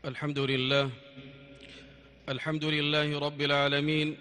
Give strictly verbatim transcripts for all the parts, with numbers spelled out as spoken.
الحمد لله الحمد لله رب العالمين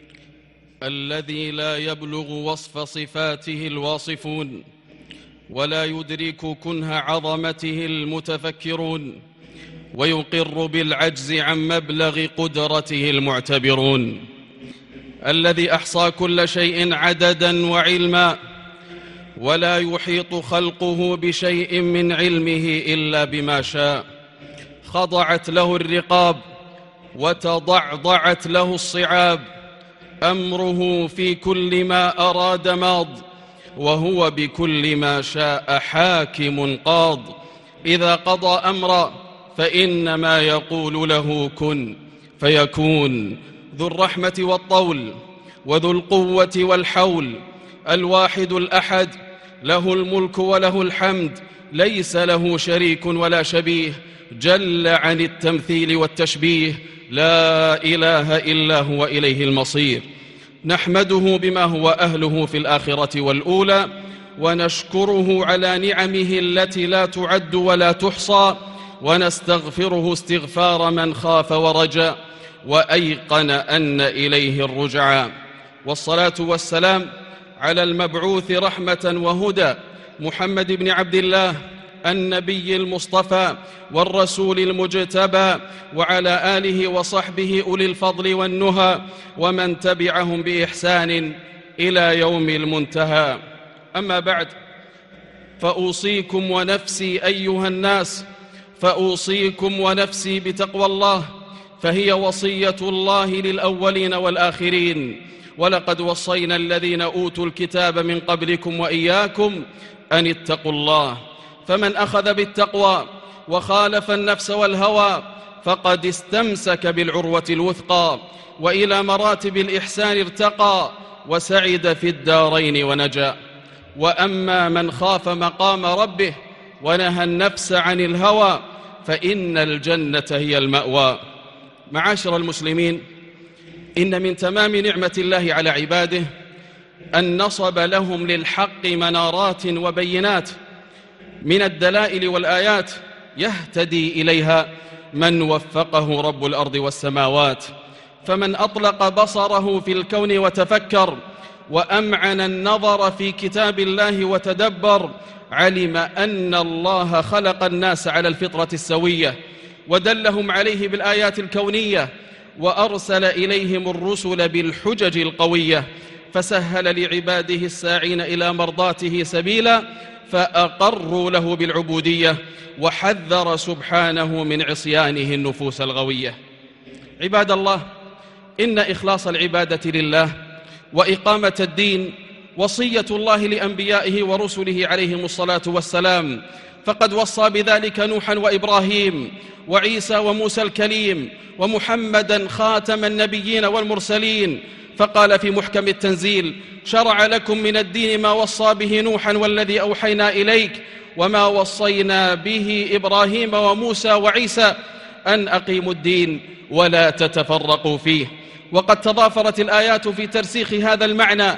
الذي لا يبلغ وصف صفاته الواصفون ولا يدرك كنه عظمته المتفكرون ويقر بالعجز عن مبلغ قدرته المعتبرون، الذي أحصى كل شيء عددا وعلما ولا يحيط خلقه بشيء من علمه إلا بما شاء، خضعت له الرقاب وتضعضعت له الصعاب، أمره في كل ما أراد ماض وهو بكل ما شاء حاكم قاض، إذا قضى أمرا فإنما يقول له كن فيكون، ذو الرحمة والطول وذو القوة والحول، الواحد الأحد، له الملك وله الحمد، ليس له شريك ولا شبيه، جل عن التمثيل والتشبيه، لا إله إلا هو، إليه المصير. نحمده بما هو أهله في الآخرة والأولى، ونشكره على نعمه التي لا تعد ولا تحصى، ونستغفره استغفار من خاف ورجا وأيقن أن إليه الرجعى. والصلاة والسلام على المبعوث رحمة وهدى محمد بن عبد الله النبي المصطفى والرسول المجتبى، وعلى آله وصحبه أولي الفضل والنهى ومن تبعهم بإحسان إلى يوم المنتهى. أما بعد، فأوصيكم ونفسي أيها الناس، فأوصيكم ونفسي بتقوى الله، فهي وصية الله للأولين والآخرين، ولقد وصينا الذين أوتوا الكتاب من قبلكم وإياكم أن اتقوا الله، فمن أخذ بالتقوى وخالف النفس والهوى فقد استمسك بالعروة الوثقى، وإلى مراتب الإحسان ارتقى، وسعد في الدارين ونجا. وأما من خاف مقام ربه ونهى النفس عن الهوى فإن الجنة هي المأوى. معاشر المسلمين، إن من تمام نعمة الله على عباده أن نصب لهم للحق منارات وبينات من الدلائل والآيات يهتدي إليها من وفقه رب الأرض والسماوات. فمن أطلق بصره في الكون وتفكر وأمعن النظر في كتاب الله وتدبر، علم أن الله خلق الناس على الفطرة السوية ودلهم عليه بالآيات الكونية، وأرسل إليهم الرسل بالحجج القوية، فسهل لعباده الساعين إلى مرضاته سبيلا، فأقروا له بالعبودية، وحذر سبحانه من عصيانه النفوس الغوية. عباد الله، إن إخلاص العبادة لله وإقامة الدين وصية الله لأنبيائه ورسله عليهم الصلاة والسلام، فقد وصى بذلك نوحا وإبراهيم وعيسى وموسى الكليم ومحمدا خاتم النبيين والمرسلين، فقال في محكم التنزيل: شرع لكم من الدين ما وصى به نوحا والذي أوحينا إليك وما وصينا به إبراهيم وموسى وعيسى أن أقيموا الدين ولا تتفرقوا فيه. وقد تضافرت الآيات في ترسيخ هذا المعنى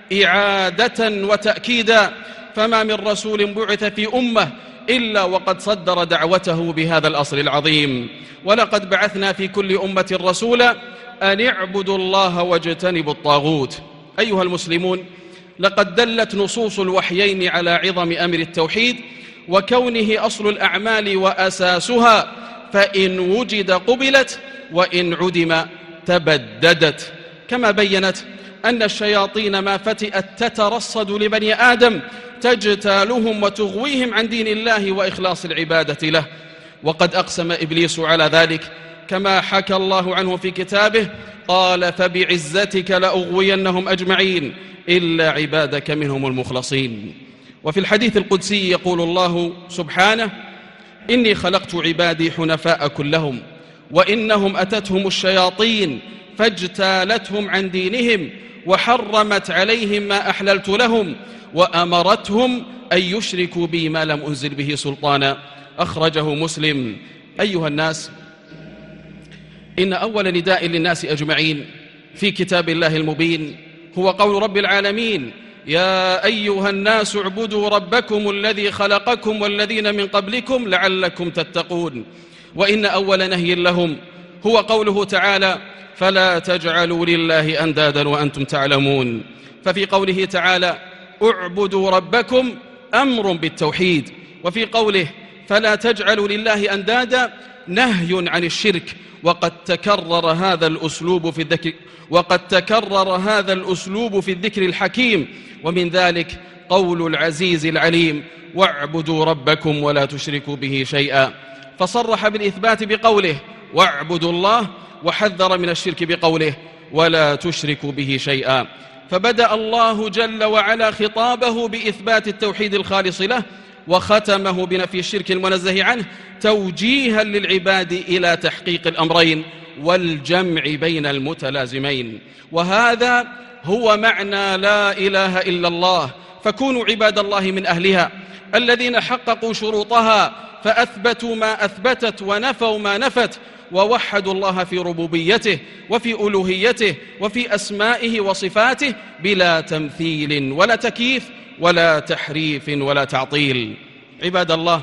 إعادة وتأكيدا، فما من رسول بعث في أمة إلا وقد صدر دعوته بهذا الأصل العظيم. ولقد بعثنا في كل أمة رسولا أن اعبدوا الله واجتنبوا الطاغوت. أيها المسلمون، لقد دلت نصوص الوحيين على عظم أمر التوحيد وكونه أصل الأعمال وأساسها، فإن وجد قبلت وإن عدم تبددت. كما بينت أن الشياطين ما فتئت تترصد لبني آدم تجتالهم وتغويهم عن دين الله وإخلاص العبادة له، وقد أقسم إبليس على ذلك كما حكى الله عنه في كتابه: قال فبعزتك لأغوينهم أجمعين إلا عبادك منهم المخلصين. وفي الحديث القدسي يقول الله سبحانه: إني خلقت عبادي حنفاء كلهم وإنهم أتتهم الشياطين فاجتالتهم عن دينهم وحرمت عليهم ما أحللت لهم وأمرتهم أن يشركوا بي ما لم أنزل به سلطانا. أخرجه مسلم. أيها الناس، إن أول نداء للناس أجمعين في كتاب الله المبين هو قول رب العالمين: يا أيها الناس اعبدوا ربكم الذي خلقكم والذين من قبلكم لعلكم تتقون. وإن أول نهي لهم هو قوله تعالى: فلا تجعلوا لله أندادا وأنتم تعلمون. ففي قوله تعالى: اعبدوا ربكم أمر بالتوحيد، وفي قوله فلا تجعلوا لله أندادا نهي عن الشرك. وقد تكرر هذا الأسلوب في الذكر وقد تكرر هذا الأسلوب في الذكر الحكيم، ومن ذلك قول العزيز العليم: واعبدوا ربكم ولا تشركوا به شيئا، فصرح بالإثبات بقوله: واعبدوا الله، وحذر من الشرك بقوله: ولا تشركوا به شيئا. فبدأ الله جل وعلا خطابه بإثبات التوحيد الخالص له، وختمه بنفي الشرك المنزه عنه، توجيها للعباد إلى تحقيق الأمرين والجمع بين المتلازمين. وهذا هو معنى لا إله إلا الله. فكونوا عباد الله من أهلها الذين حققوا شروطها، فأثبتوا ما أثبتت ونفوا ما نفت، ووحدوا الله في ربوبيته وفي ألوهيته وفي أسمائه وصفاته بلا تمثيل ولا تكييف ولا تحريف ولا تعطيل. عباد الله،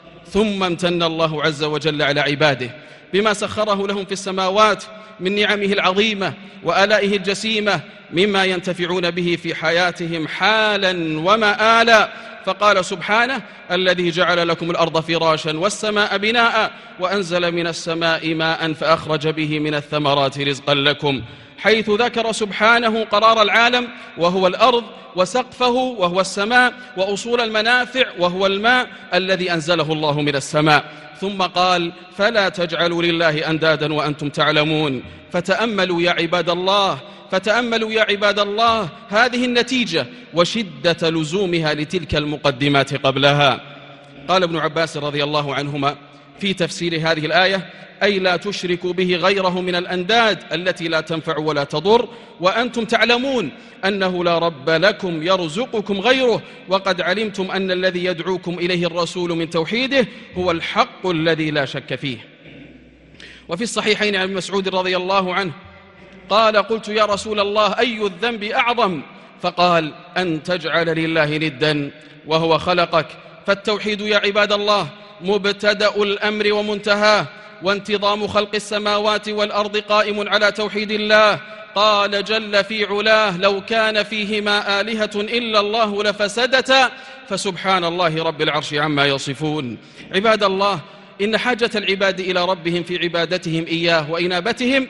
ثم امتن الله عز وجل على عباده بما سخره لهم في السماوات من نعمه العظيمة وآلائه الجسيمة، مما ينتفعون به في حياتهم حالا ومآلا. فقال سبحانه: الذي جعل لكم الأرض فراشا والسماء بناء وأنزل من السماء ماء فأخرج به من الثمرات رزقا لكم، حيث ذكر سبحانه قرار العالم وهو الأرض، وسقفه وهو السماء، وأصول المنافع وهو الماء الذي أنزله الله من السماء. ثم قال: فلا تجعلوا لله أندادا وأنتم تعلمون. فتأملوا يا عباد الله فتأملوا يا عباد الله هذه النتيجة وشدة لزومها لتلك المقدمات قبلها. قال ابن عباس رضي الله عنهما في تفسير هذه الآية: أي لا تشركوا به غيره من الأنداد التي لا تنفع ولا تضر، وأنتم تعلمون أنه لا رب لكم يرزقكم غيره، وقد علمتم أن الذي يدعوكم إليه الرسول من توحيده هو الحق الذي لا شك فيه. وفي الصحيحين عن ابن مسعود رضي الله عنه قال: قلت يا رسول الله أي الذنب أعظم؟ فقال: أن تجعل لله ندا وهو خلقك. فالتوحيد يا عباد الله مبتدأ الأمر ومنتهاه، وانتظام خلق السماوات والأرض قائم على توحيد الله. قال جل في علاه: لو كان فيهما آلهة إلا الله لفسدتا، فسبحان الله رب العرش عما يصفون. عباد الله، إن حاجة العباد إلى ربهم في عبادتهم إياه وإنابتهم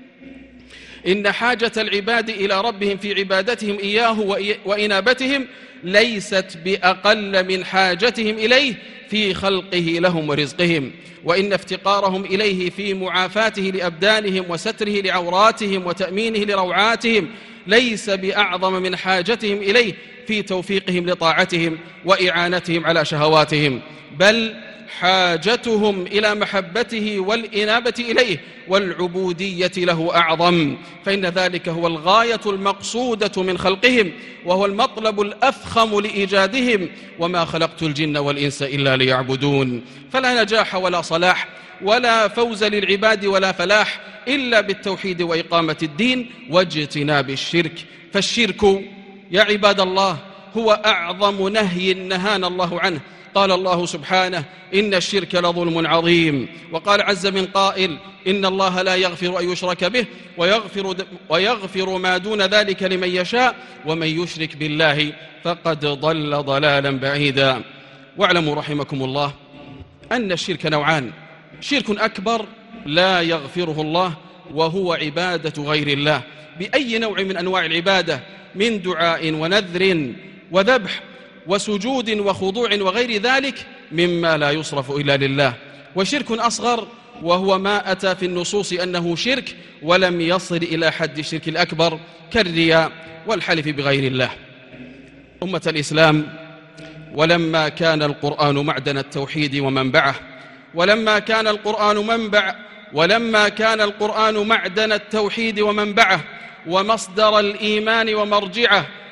إن حاجة العباد إلى ربهم في عبادتهم إياه وإنابتهم ليست بأقل من حاجتهم إليه في خلقه لهم ورزقهم، وإن افتقارهم إليه في معافاته لأبدانهم وستره لعوراتهم وتأمينه لروعاتهم ليس بأعظم من حاجتهم إليه في توفيقهم لطاعتهم وإعانتهم على شهواتهم، بل حاجتهم إلى محبته والإنابة إليه والعبودية له أعظم، فإن ذلك هو الغاية المقصودة من خلقهم، وهو المطلب الأفخم لإيجادهم. وما خلقت الجن والإنس إلا ليعبدون. فلا نجاح ولا صلاح ولا فوز للعباد ولا فلاح إلا بالتوحيد وإقامة الدين واجتناب الشرك. فالشرك يا عباد الله هو أعظم نهي نهانا الله عنه. قال الله سبحانه: إن الشرك لظلم عظيم. وقال عز من قائل: إن الله لا يغفر أن يشرك به ويغفر, ويغفر ما دون ذلك لمن يشاء ومن يشرك بالله فقد ضل ضلالا بعيدا. واعلموا رحمكم الله أن الشرك نوعان: شرك أكبر لا يغفره الله وهو عبادة غير الله بأي نوع من أنواع العبادة من دعاء ونذر وذبح وسجود وخضوع وغير ذلك مما لا يصرف إلا لله. وشرك أصغر وهو ما أتى في النصوص أنه شرك ولم يصل إلى حد الشرك الأكبر كالرياء والحلف بغير الله. أمة الإسلام، ولما كان القرآن معدن التوحيد ومنبعه ولما كان القرآن منبع ولما كان القرآن معدن التوحيد ومنبعه ومصدر الإيمان ومرجعه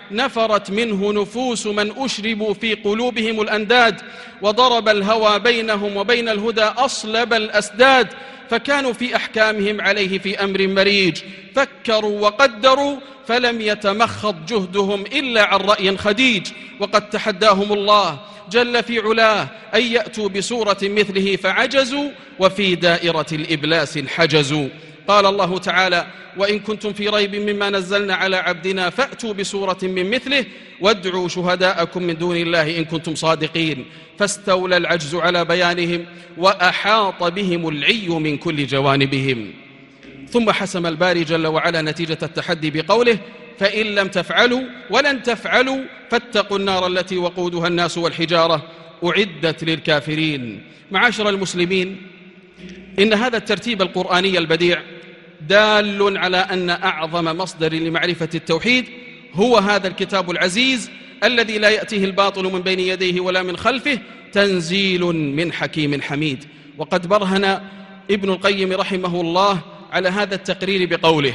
نفرت منه نفوس من أشربوا في قلوبهم الأنداد، وضرب الهوى بينهم وبين الهدى أصلب الأسداد، فكانوا في أحكامهم عليه في أمر مريج، فكروا وقدروا فلم يتمخض جهدهم إلا عن رأي خديج. وقد تحداهم الله جل في علاه أن يأتوا بسورة مثله فعجزوا، وفي دائرة الإبلاس انحجزوا. قال الله تعالى: وإن كنتم في ريب مما نزلنا على عبدنا فأتوا بسورة من مثله وادعوا شهداءكم من دون الله إن كنتم صادقين. فاستولى العجز على بيانهم وأحاط بهم العي من كل جوانبهم. ثم حسم الباري جل وعلا نتيجة التحدي بقوله: فإن لم تفعلوا ولن تفعلوا فاتقوا النار التي وقودها الناس والحجارة أعدت للكافرين. معاشر المسلمين، إن هذا الترتيب القرآني البديع دال على أن أعظم مصدر لمعرفة التوحيد هو هذا الكتاب العزيز الذي لا يأتيه الباطل من بين يديه ولا من خلفه، تنزيل من حكيم حميد. وقد برهن ابن القيم رحمه الله على هذا التقرير بقوله: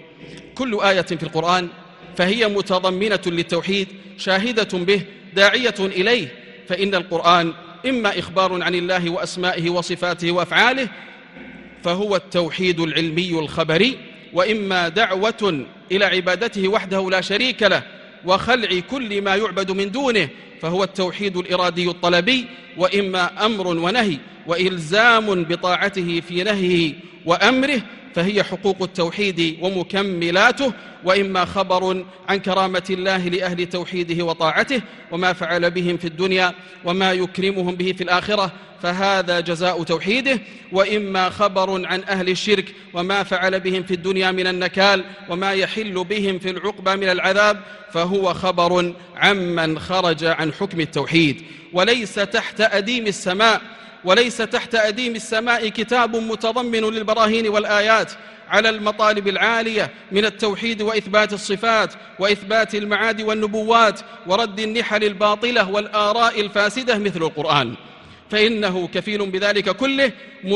كل آية في القرآن فهي متضمنة للتوحيد شاهدة به داعية إليه، فإن القرآن إما إخبار عن الله وأسمائه وصفاته وأفعاله فهو التوحيد العلمي الخبري، وإما دعوة إلى عبادته وحده لا شريك له وخلع كل ما يعبد من دونه فهو التوحيد الإرادي الطلبي، وإما أمر ونهي وإلزام بطاعته في نهيه وأمره فهي حقوق التوحيد ومكملاته، وإما خبر عن كرامة الله لأهل توحيده وطاعته وما فعل بهم في الدنيا وما يكرمهم به في الآخرة فهذا جزاء توحيده، وإما خبر عن أهل الشرك وما فعل بهم في الدنيا من النكال وما يحل بهم في العقبى من العذاب فهو خبر عمن خرج عن حكم التوحيد. وليس تحت أديم السماء وليس تحت أديم السماء كتاب متضمن للبراهين والآيات على المطالب العالية من التوحيد وإثبات الصفات وإثبات المعاد والنبوات ورد النحل الباطلة والآراء الفاسدة مثل القرآن، فإنه كفيل بذلك كله،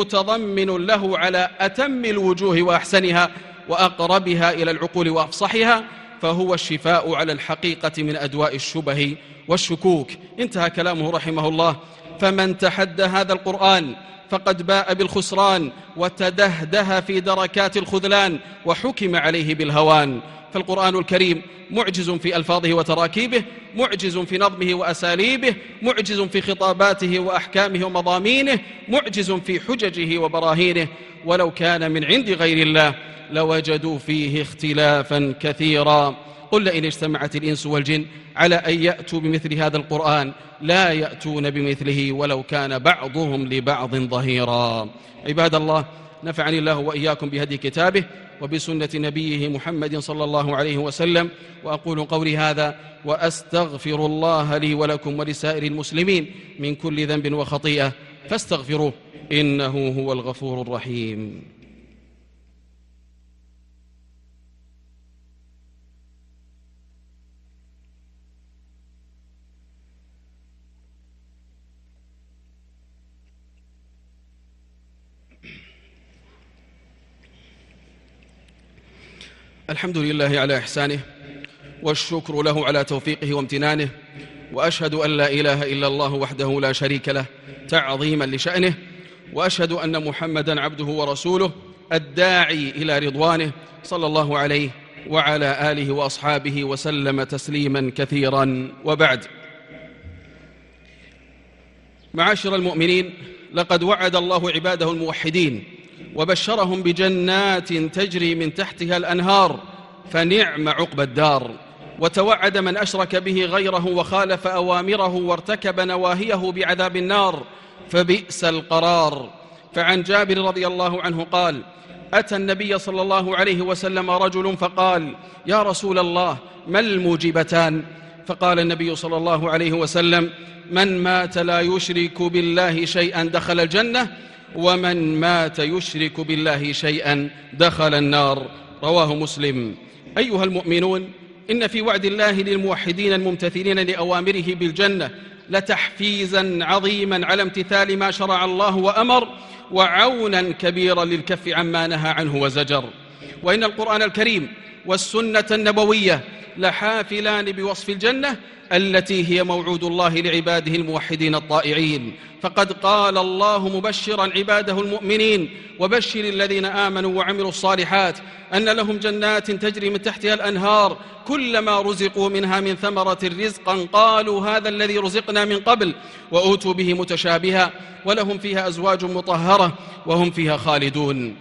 متضمن له على أتم الوجوه وأحسنها وأقربها إلى العقول وأفصحها، فهو الشفاء على الحقيقة من أدواء الشبه والشكوك. انتهى كلامه رحمه الله. فمن تحدى هذا القرآن فقد باء بالخسران وتدهده في دركات الخذلان وحكم عليه بالهوان. فالقرآن الكريم معجز في ألفاظه وتراكيبه، معجز في نظمه وأساليبه، معجز في خطاباته وأحكامه ومضامينه، معجز في حججه وبراهينه، ولو كان من عند غير الله لوجدوا فيه اختلافا كثيرا. قل إن اجتمعت الإنس والجن على أن يأتوا بمثل هذا القرآن لا يأتون بمثله ولو كان بعضهم لبعض ظهيرا. عباد الله، نفعني الله وإياكم بهدي كتابه وبسنة نبيه محمد صلى الله عليه وسلم، وأقول قولي هذا وأستغفر الله لي ولكم ولسائر المسلمين من كل ذنب وخطيئة فاستغفروه إنه هو الغفور الرحيم. الحمد لله على إحسانه والشكر له على توفيقه وامتنانه، وأشهد أن لا إله إلا الله وحده لا شريك له تعظيما لشأنه، وأشهد أن محمدا عبده ورسوله الداعي إلى رضوانه صلى الله عليه وعلى آله وأصحابه وسلم تسليما كثيرا. وبعد، معاشر المؤمنين، لقد وعد الله عباده الموحدين وبشرهم بجنات تجري من تحتها الأنهار فنعم عقبى الدار، وتوعد من أشرك به غيره وخالف أوامره وارتكب نواهيه بعذاب النار فبئس القرار. فعن جابر رضي الله عنه قال: أتى النبي صلى الله عليه وسلم رجل فقال: يا رسول الله، ما الموجبتان؟ فقال النبي صلى الله عليه وسلم: من مات لا يشرك بالله شيئا دخل الجنة، ومن مات يشرك بالله شيئا دخل النار. رواه مسلم. أيها المؤمنون، إن في وعد الله للموحدين الممتثلين لأوامره بالجنة لتحفيزا عظيما على امتثال ما شرع الله وأمر، وعونا كبيرا للكف عما نهى عنه وزجر. وإن القرآن الكريم والسنة النبوية لحافلان بوصف الجنة التي هي موعود الله لعباده الموحدين الطائعين. فقد قال الله مبشرا عباده المؤمنين: وبشر الذين آمنوا وعملوا الصالحات أن لهم جنات تجري من تحتها الأنهار كلما رزقوا منها من ثمرة رزقا قالوا هذا الذي رزقنا من قبل وأوتوا به متشابها ولهم فيها أزواج مطهرة وهم فيها خالدون.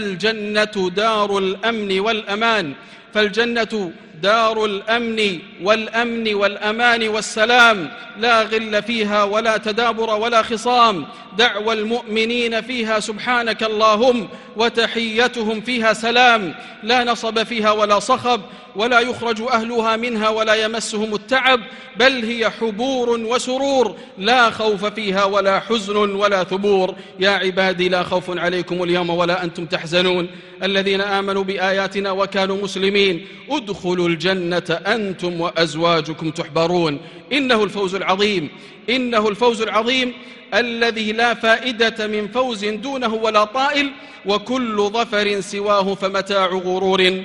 فالجنة دار الأمن والأمان فالجنة دار الأمن والأمن والأمان والسلام، لا غل فيها ولا تدابر ولا خصام. دعوى المؤمنين فيها سبحانك اللهم وتحيتهم فيها سلام، لا نصب فيها ولا صخب، ولا يخرج أهلها منها ولا يمسهم التعب، بل هي حبور وسرور، لا خوف فيها ولا حزن ولا ثبور. يا عبادي لا خوف عليكم اليوم ولا أنتم تحزنون الذين آمنوا بآياتنا وكانوا مسلمين ادخلوا الجنة أنتم وأزواجكم تحبرون. إنه الفوز العظيم إنه الفوز العظيم الذي لا فائدة من فوز دونه ولا طائل، وكل ظفر سواه فمتاع غرور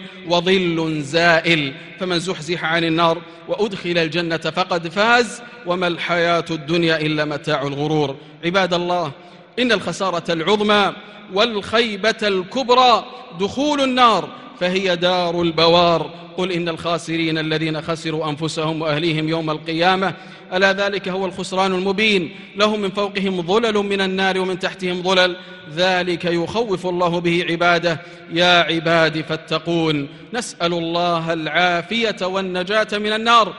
وظل زائل. فمن زحزح عن النار وأدخل الجنة فقد فاز، وما الحياة الدنيا إلا متاع الغرور. عباد الله، إن الخسارة العظمى والخيبة الكبرى دخول النار، فهي دار البوار. قل إن الخاسرين الذين خسروا أنفسهم وأهليهم يوم القيامة ألا ذلك هو الخسران المبين. لهم من فوقهم ظلل من النار ومن تحتهم ظلل، ذلك يخوف الله به عباده. يا عباد فاتقون. نسأل الله العافية والنجاة من النار،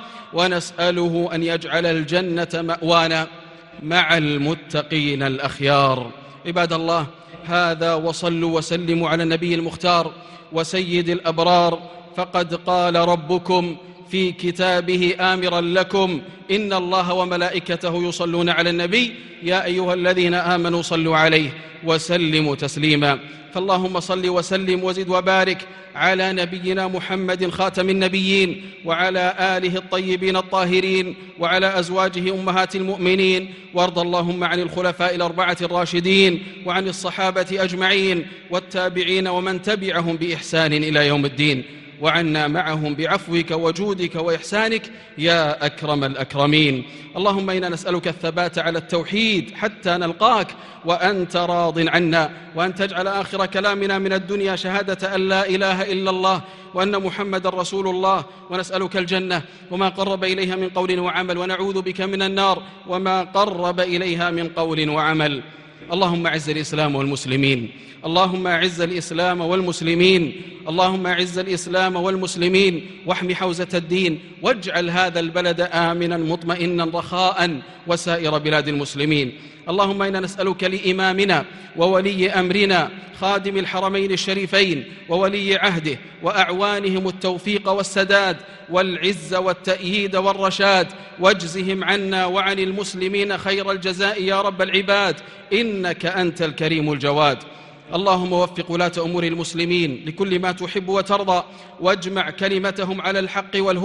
ونسأله أن يجعل الجنة مأوانا مع المتقين الأخيار. عباد الله، هذا وصلوا وسلموا على النبي المختار وسيد الأبرار. فقد قال ربكم في كتابه آمرا لكم: إن الله وملائكته يصلون على النبي يا أيها الذين آمنوا صلوا عليه وسلموا تسليما. فاللهم صل وسلم وزد وبارك على نبينا محمد خاتم النبيين وعلى آله الطيبين الطاهرين وعلى أزواجه أمهات المؤمنين، وارض اللهم عن الخلفاء الأربعة الراشدين وعن الصحابة أجمعين والتابعين ومن تبعهم بإحسان إلى يوم الدين، وعنا معهم بعفوك وجودك وإحسانك يا أكرم الأكرمين. اللهم إنا نسألك الثبات على التوحيد حتى نلقاك وأنت راض عنا، وأن تجعل آخر كلامنا من الدنيا شهادة أن لا إله إلا الله وأن محمد رسول الله. ونسألك الجنة وما قرب إليها من قول وعمل، ونعوذ بك من النار وما قرب إليها من قول وعمل. اللهم أعز الإسلام والمسلمين اللهم أعز الإسلام والمسلمين اللهم أعز الإسلام والمسلمين واحم حوزة الدين، واجعل هذا البلد آمنا مطمئنا رخاء وسائر بلاد المسلمين. اللهم إنا نسألك لإمامنا وولي أمرنا خادم الحرمين الشريفين وولي عهده وأعوانهم التوفيق والسداد والعز والتأييد والرشاد، واجزهم عنا وعن المسلمين خير الجزاء يا رب العباد، إنك أنت الكريم الجواد. اللهم وفق ولاة أمور المسلمين لكل ما تحب وترضى، واجمع كلمتهم على الحق والهدى